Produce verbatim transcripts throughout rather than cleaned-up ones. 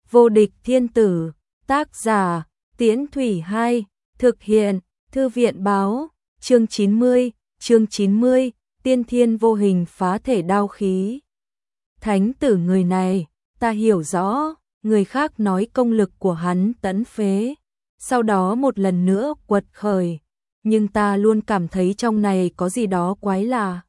Vô địch thiên tử, tác giả, Tiễn Thủy hai, thực hiện, Thư viện báo, chương chín mươi, chương chín mươi, tiên thiên vô hình phá thể đao khí. Thánh tử người này, ta hiểu rõ, người khác nói công lực của hắn tẫn phế, sau đó một lần nữa quật khởi, nhưng ta luôn cảm thấy trong này có gì đó quái lạ.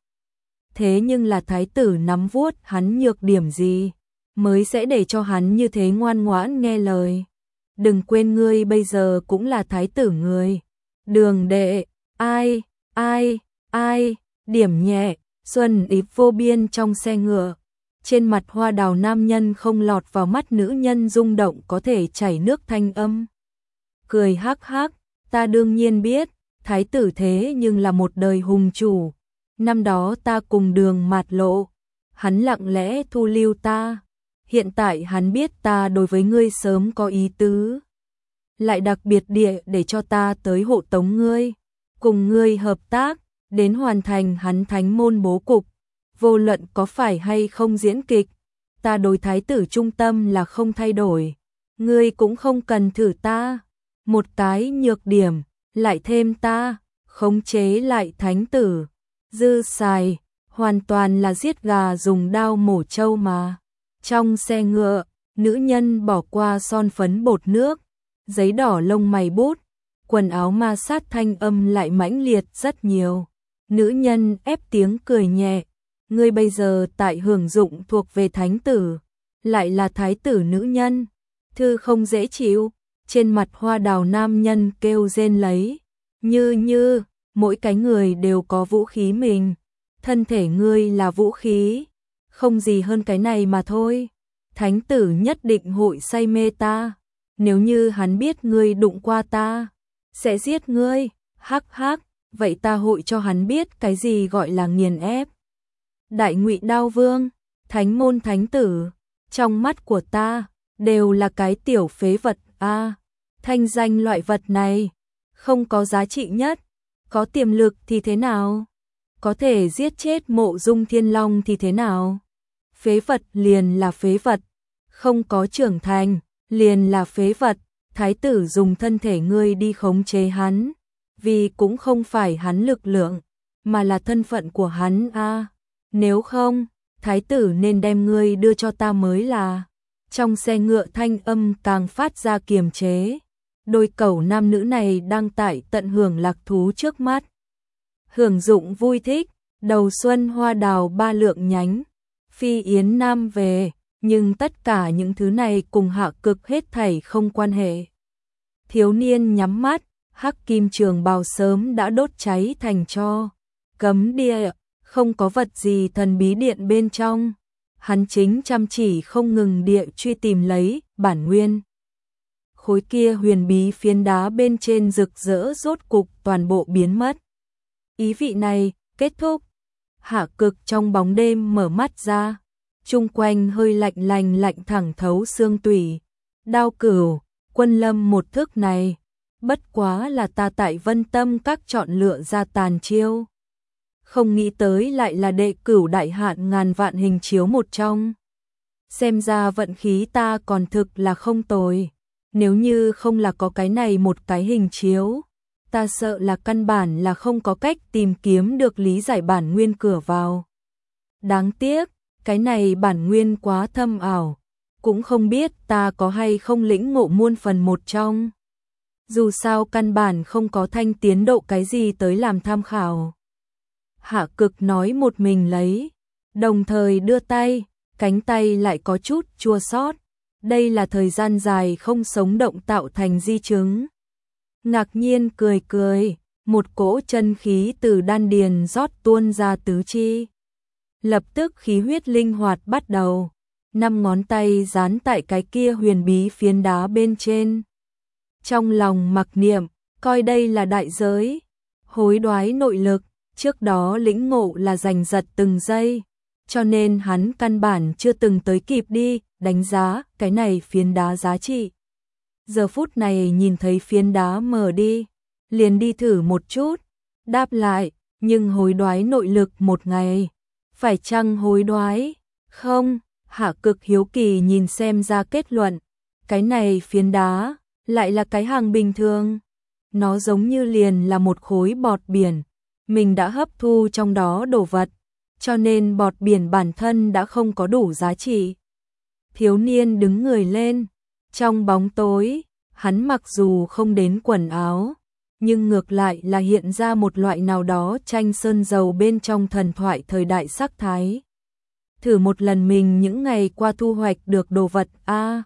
Thế nhưng là thái tử nắm vuốt hắn nhược điểm gì, mới sẽ để cho hắn như thế ngoan ngoãn nghe lời. Đừng quên ngươi bây giờ cũng là thái tử người. Đường đệ, ai, ai, ai, điểm nhẹ, xuân ý vô biên trong xe ngựa. Trên mặt hoa đào nam nhân không lọt vào mắt nữ nhân rung động có thể chảy nước thanh âm. Cười hắc hắc, ta đương nhiên biết, thái tử thế nhưng là một đời hùng chủ. Năm đó ta cùng đường mạt lộ, hắn lặng lẽ thu lưu ta. Hiện tại hắn biết ta đối với ngươi sớm có ý tứ, lại đặc biệt địa để cho ta tới hộ tống ngươi, cùng ngươi hợp tác, đến hoàn thành hắn thánh môn bố cục. Vô luận có phải hay không diễn kịch, ta đối thái tử trung tâm là không thay đổi. Ngươi cũng không cần thử ta, một cái nhược điểm, lại thêm ta, khống chế lại thánh tử. Dư xài, hoàn toàn là giết gà dùng đao mổ trâu mà. Trong xe ngựa, nữ nhân bỏ qua son phấn bột nước, giấy đỏ lông mày bút, quần áo ma sát thanh âm lại mãnh liệt rất nhiều. Nữ nhân ép tiếng cười nhẹ, ngươi bây giờ tại hưởng dụng thuộc về thánh tử, lại là thái tử nữ nhân, thư không dễ chịu. Trên mặt hoa đào nam nhân kêu rên lấy, như như, mỗi cái người đều có vũ khí mình, thân thể ngươi là vũ khí, không gì hơn cái này mà thôi. Thánh tử nhất định hội say mê ta, nếu như hắn biết ngươi đụng qua ta, sẽ giết ngươi, hắc hắc, vậy ta hội cho hắn biết cái gì gọi là nghiền ép. Đại Ngụy Đao Vương, thánh môn thánh tử, trong mắt của ta, đều là cái tiểu phế vật a. À, thanh danh loại vật này, không có giá trị nhất, có tiềm lực thì thế nào? Có thể giết chết Mộ Dung Thiên Long thì thế nào? Phế vật liền là phế vật, không có trưởng thành, liền là phế vật. Thái tử dùng thân thể ngươi đi khống chế hắn, vì cũng không phải hắn lực lượng, mà là thân phận của hắn a. À, nếu không, thái tử nên đem ngươi đưa cho ta mới là. Trong xe ngựa thanh âm càng phát ra kiềm chế. Đôi cẩu nam nữ này đang tại tận hưởng lạc thú trước mắt. Hưởng dụng vui thích, đầu xuân hoa đào ba lượng nhánh, phi yến nam về, nhưng tất cả những thứ này cùng Hạ Cực hết thảy không quan hệ. Thiếu niên nhắm mắt, hắc kim trường bào sớm đã đốt cháy thành tro. Cấm địa, không có vật gì thần bí điện bên trong. Hắn chính chăm chỉ không ngừng địa truy tìm lấy bản nguyên. Khối kia huyền bí phiến đá bên trên rực rỡ rốt cục toàn bộ biến mất. Ý vị này, kết thúc. Hạ Cực trong bóng đêm mở mắt ra, chung quanh hơi lạnh lành lạnh thẳng thấu xương tủy. Đao Cửu, Quân Lâm một thức này, bất quá là ta tại Vân Tâm các chọn lựa ra tàn chiêu. Không nghĩ tới lại là đệ cửu đại hạn ngàn vạn hình chiếu một trong. Xem ra vận khí ta còn thực là không tồi. Nếu như không là có cái này một cái hình chiếu, ta sợ là căn bản là không có cách tìm kiếm được lý giải bản nguyên cửa vào. Đáng tiếc, cái này bản nguyên quá thâm ảo, cũng không biết ta có hay không lĩnh ngộ muôn phần một trong. Dù sao căn bản không có thanh tiến độ cái gì tới làm tham khảo. Hạ Cực nói một mình lấy, đồng thời đưa tay, cánh tay lại có chút chua xót. Đây là thời gian dài không sống động tạo thành di chứng. Ngạc nhiên cười cười, một cỗ chân khí từ đan điền rót tuôn ra tứ chi. Lập tức khí huyết linh hoạt bắt đầu, năm ngón tay dán tại cái kia huyền bí phiến đá bên trên. Trong lòng mặc niệm, coi đây là đại giới, hối đoái nội lực, trước đó lĩnh ngộ là giành giật từng giây, cho nên hắn căn bản chưa từng tới kịp đi đánh giá cái này phiến đá giá trị. Giờ phút này nhìn thấy phiến đá mở đi, liền đi thử một chút, đáp lại, nhưng hối đoái nội lực một ngày, phải chăng hối đoái? Không, Hạ Cực hiếu kỳ nhìn xem ra kết luận, cái này phiến đá, lại là cái hàng bình thường. Nó giống như liền là một khối bọt biển, mình đã hấp thu trong đó đồ vật, cho nên bọt biển bản thân đã không có đủ giá trị. Thiếu niên đứng người lên, trong bóng tối, hắn mặc dù không đến quần áo, nhưng ngược lại là hiện ra một loại nào đó tranh sơn dầu bên trong thần thoại thời đại sắc thái. Thử một lần mình những ngày qua thu hoạch được đồ vật a. À,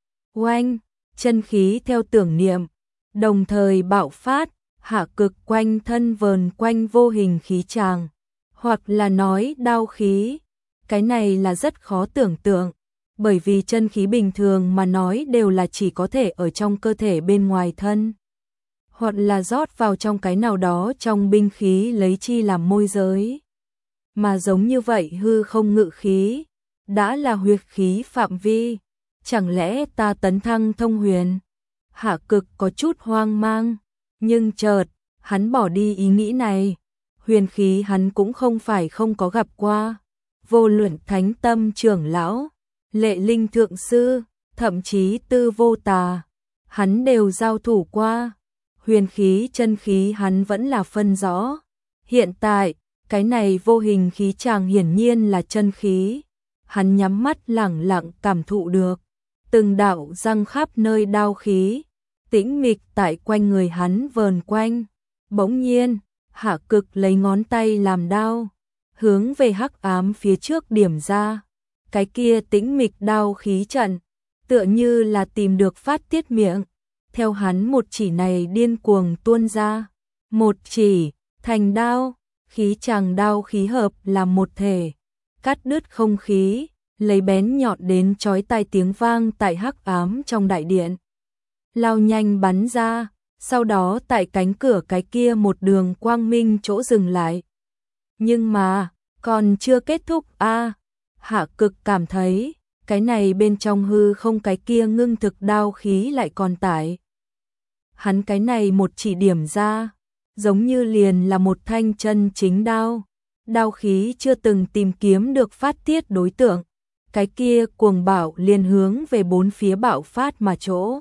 oanh, chân khí theo tưởng niệm, đồng thời bạo phát, hạ cực quanh thân vờn quanh vô hình khí tràng, hoặc là nói đao khí. Cái này là rất khó tưởng tượng, bởi vì chân khí bình thường mà nói đều là chỉ có thể ở trong cơ thể bên ngoài thân, hoặc là rót vào trong cái nào đó trong binh khí lấy chi làm môi giới. Mà giống như vậy hư không ngự khí, đã là huyệt khí phạm vi, chẳng lẽ ta tấn thăng thông huyền? Hạ cực có chút hoang mang, nhưng chợt, hắn bỏ đi ý nghĩ này. Huyền khí hắn cũng không phải không có gặp qua, vô luận thánh tâm trưởng lão, lệ linh thượng sư, thậm chí tư vô tà, hắn đều giao thủ qua. Huyền khí chân khí hắn vẫn là phân rõ. Hiện tại, cái này vô hình khí tràng hiển nhiên là chân khí. Hắn nhắm mắt lẳng lặng cảm thụ được. Từng đạo răng khắp nơi đao khí, tĩnh mịch tại quanh người hắn vờn quanh. Bỗng nhiên, hạ cực lấy ngón tay làm đao, hướng về hắc ám phía trước điểm ra. Cái kia tĩnh mịch đao khí trận, tựa như là tìm được phát tiết miệng. Theo hắn một chỉ này điên cuồng tuôn ra, một chỉ, thành đao, khí tràng đao khí hợp làm một thể, cắt đứt không khí, lấy bén nhọn đến chói tai tiếng vang tại hắc ám trong đại điện. Lao nhanh bắn ra, sau đó tại cánh cửa cái kia một đường quang minh chỗ dừng lại. Nhưng mà, còn chưa kết thúc a. À, hạ cực cảm thấy, cái này bên trong hư không cái kia ngưng thực đao khí lại còn tải. Hắn cái này một chỉ điểm ra, giống như liền là một thanh chân chính đao. Đao khí chưa từng tìm kiếm được phát tiết đối tượng. Cái kia cuồng bạo liền hướng về bốn phía bạo phát mà chỗ.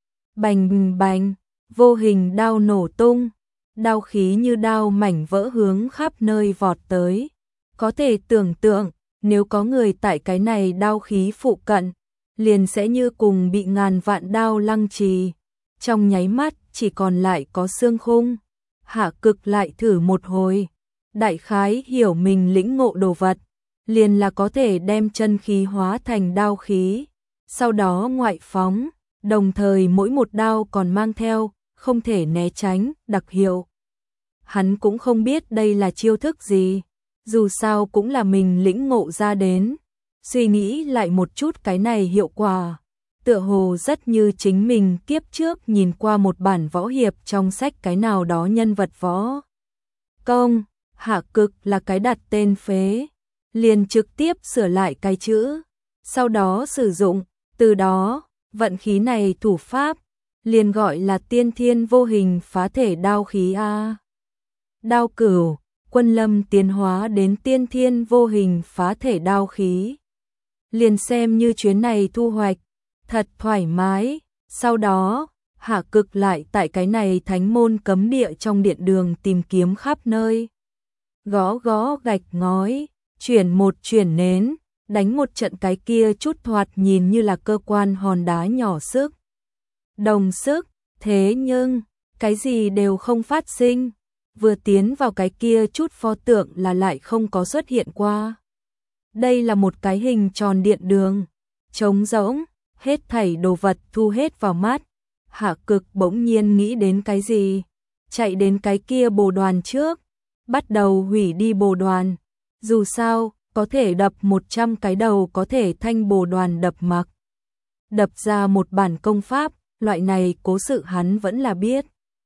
Bành bành, vô hình đao nổ tung. Đao khí như đao mảnh vỡ hướng khắp nơi vọt tới. Có thể tưởng tượng, nếu có người tại cái này đao khí phụ cận, liền sẽ như cùng bị ngàn vạn đao lăng trì. Trong nháy mắt chỉ còn lại có xương khung. Hạ cực lại thử một hồi, đại khái hiểu mình lĩnh ngộ đồ vật, liền là có thể đem chân khí hóa thành đao khí, sau đó ngoại phóng, đồng thời mỗi một đao còn mang theo, không thể né tránh, đặc hiệu. Hắn cũng không biết đây là chiêu thức gì, dù sao cũng là mình lĩnh ngộ ra đến. Suy nghĩ lại một chút cái này hiệu quả, tựa hồ rất như chính mình kiếp trước nhìn qua một bản võ hiệp trong sách cái nào đó nhân vật võ công. Hạ cực là cái đặt tên phế, liền trực tiếp sửa lại cái chữ, sau đó sử dụng, từ đó, vận khí này thủ pháp, liền gọi là tiên thiên vô hình phá thể đao khí a. Đao cửu, quân lâm tiến hóa đến tiên thiên vô hình phá thể đao khí. Liền xem như chuyến này thu hoạch, thật thoải mái. Sau đó, hạ cực lại tại cái này thánh môn cấm địa trong điện đường tìm kiếm khắp nơi. Gõ gõ gạch ngói, chuyển một chuyển nến, đánh một trận cái kia chút thoạt nhìn như là cơ quan hòn đá nhỏ sức. Đồng sức, thế nhưng, cái gì đều không phát sinh. Vừa tiến vào cái kia chút pho tượng là lại không có xuất hiện qua. Đây là một cái hình tròn điện đường, trống rỗng, hết thảy đồ vật thu hết vào mắt. Hạ cực bỗng nhiên nghĩ đến cái gì, chạy đến cái kia bồ đoàn trước, bắt đầu hủy đi bồ đoàn. Dù sao, có thể đập một trăm cái đầu có thể thanh bồ đoàn đập mặc. Đập ra một bản công pháp, loại này cố sự hắn vẫn là biết.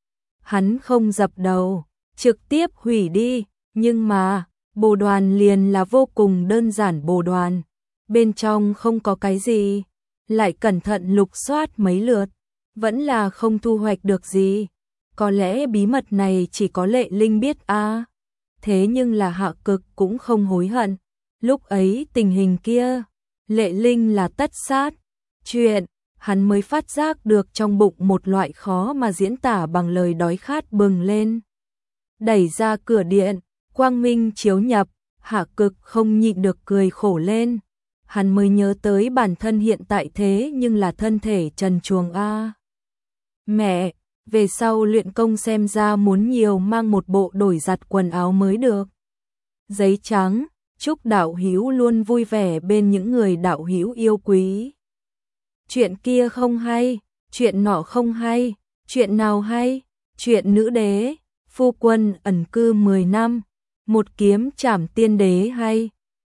Hắn không dập đầu, trực tiếp hủy đi, nhưng mà, bồ đoàn liền là vô cùng đơn giản bồ đoàn. Bên trong không có cái gì, lại cẩn thận lục soát mấy lượt, vẫn là không thu hoạch được gì. Có lẽ bí mật này chỉ có Lệ Linh biết a. À. Thế nhưng là hạ cực cũng không hối hận. Lúc ấy tình hình kia, Lệ Linh là tất sát. Chuyện, hắn mới phát giác được trong bụng một loại khó mà diễn tả bằng lời đói khát bừng lên. Đẩy ra cửa điện, quang minh chiếu nhập, Hạ Cực không nhịn được cười khổ lên. Hắn mới nhớ tới bản thân hiện tại thế nhưng là thân thể trần truồng a. Mẹ, về sau luyện công xem ra muốn nhiều mang một bộ đổi giặt quần áo mới được. Giấy trắng, chúc đạo hữu luôn vui vẻ bên những người đạo hữu yêu quý. Chuyện kia không hay, chuyện nọ không hay, chuyện nào hay? Chuyện nữ đế, phu quân ẩn cư mười năm, một kiếm trảm tiên đế hay.